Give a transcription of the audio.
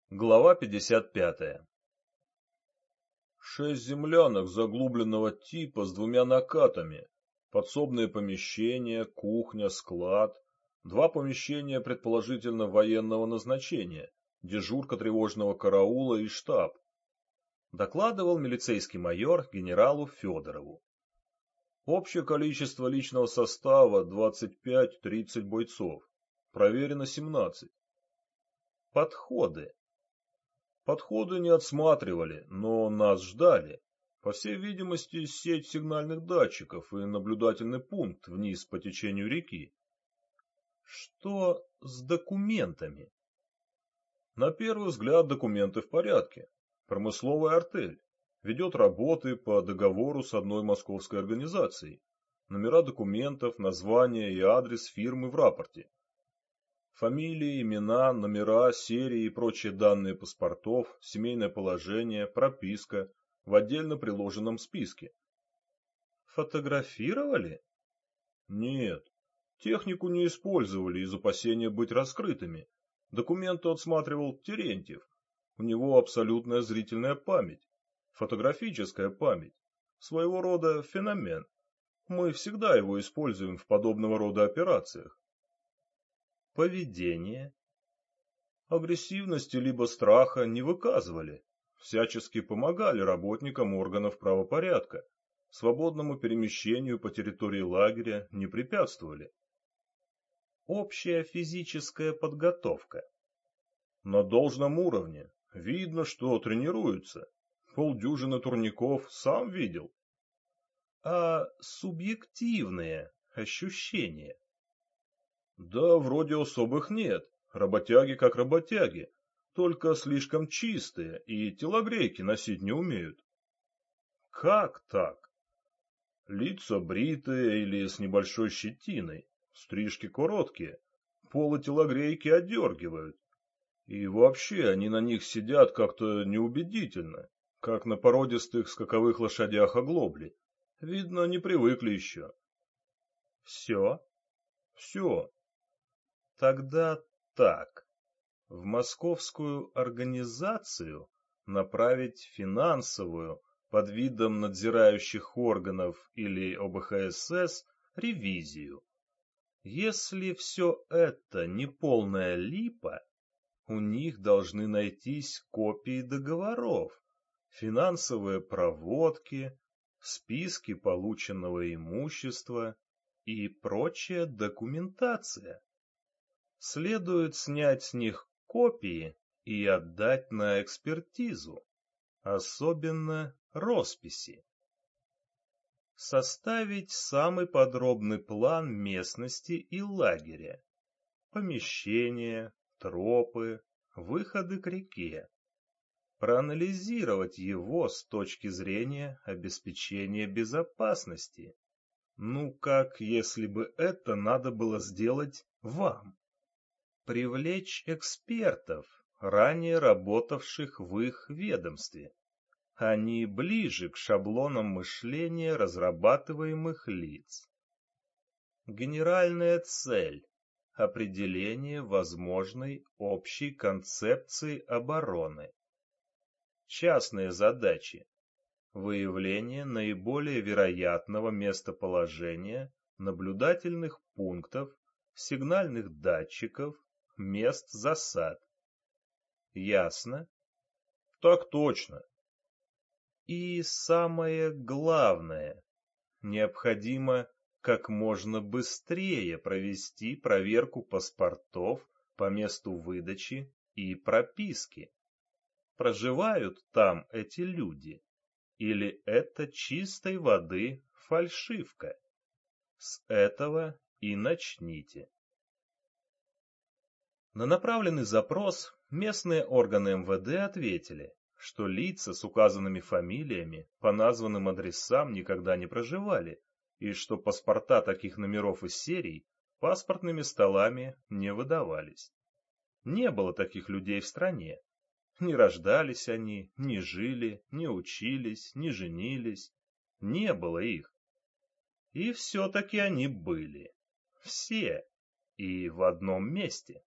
Глава 55. 6 землянок заглубленного типа с 2 накатами, подсобные помещения, кухня, склад, 2 помещения предположительно военного назначения, дежурка тревожного караула и штаб, докладывал милицейский майор генералу Федорову. Общее количество личного состава 25-30 бойцов, проверено 17. Подходы. Подходы не отсматривали, но нас ждали. По всей видимости, сеть сигнальных датчиков и наблюдательный пункт вниз по течению реки. Что с документами? На первый взгляд документы в порядке. Промысловая артель. Ведет работы по договору с одной московской организацией. Номера документов, название и адрес фирмы в рапорте. Фамилии, имена, номера, серии и прочие данные паспортов, семейное положение, прописка в отдельно приложенном списке. Фотографировали? Нет. Технику не использовали из опасения быть раскрытыми. Документы отсматривал Терентьев. У него абсолютная зрительная память. Фотографическая память. Своего рода феномен. Мы всегда его используем в подобного рода операциях. Поведение. Агрессивности либо страха не выказывали, всячески помогали работникам органов правопорядка, свободному перемещению по территории лагеря не препятствовали. Общая физическая подготовка. На должном уровне, видно, что тренируются, полдюжины турников сам видел. А субъективные ощущения? Да, вроде особых нет. Работяги как работяги, только слишком чистые и телогрейки носить не умеют. Как так? Лица бритые или с небольшой щетиной, стрижки короткие, полы телогрейки отдергивают. И вообще они на них сидят как-то неубедительно, как на породистых скаковых лошадях оглобли. Видно, не привыкли еще. Все? Все. Тогда так. В московскую организацию направить финансовую под видом надзирающих органов или ОБХСС ревизию. Если все это не полная липа, у них должны найтись копии договоров, финансовые проводки, списки полученного имущества и прочая документация. Следует снять с них копии и отдать на экспертизу, особенно росписи. Составить самый подробный план местности и лагеря, помещения, тропы, выходы к реке. Проанализировать его с точки зрения обеспечения безопасности. Ну, как если бы это надо было сделать вам. Привлечь экспертов, ранее работавших в их ведомстве. Они ближе к шаблонам мышления разрабатываемых лиц. Генеральная цель – определение возможной общей концепции обороны. Частные задачи – выявление наиболее вероятного местоположения наблюдательных пунктов, сигнальных датчиков, мест засад. Ясно? Так точно. И самое главное, необходимо как можно быстрее провести проверку паспортов по месту выдачи и прописки. Проживают там эти люди? Или это чистой воды фальшивка? С этого и начните. На направленный запрос местные органы МВД ответили, что лица с указанными фамилиями по названным адресам никогда не проживали, и что паспорта таких номеров и серий паспортными столами не выдавались. Не было таких людей в стране. Не рождались они, не жили, не учились, не женились. Не было их. И все-таки они были. Все. И в одном месте.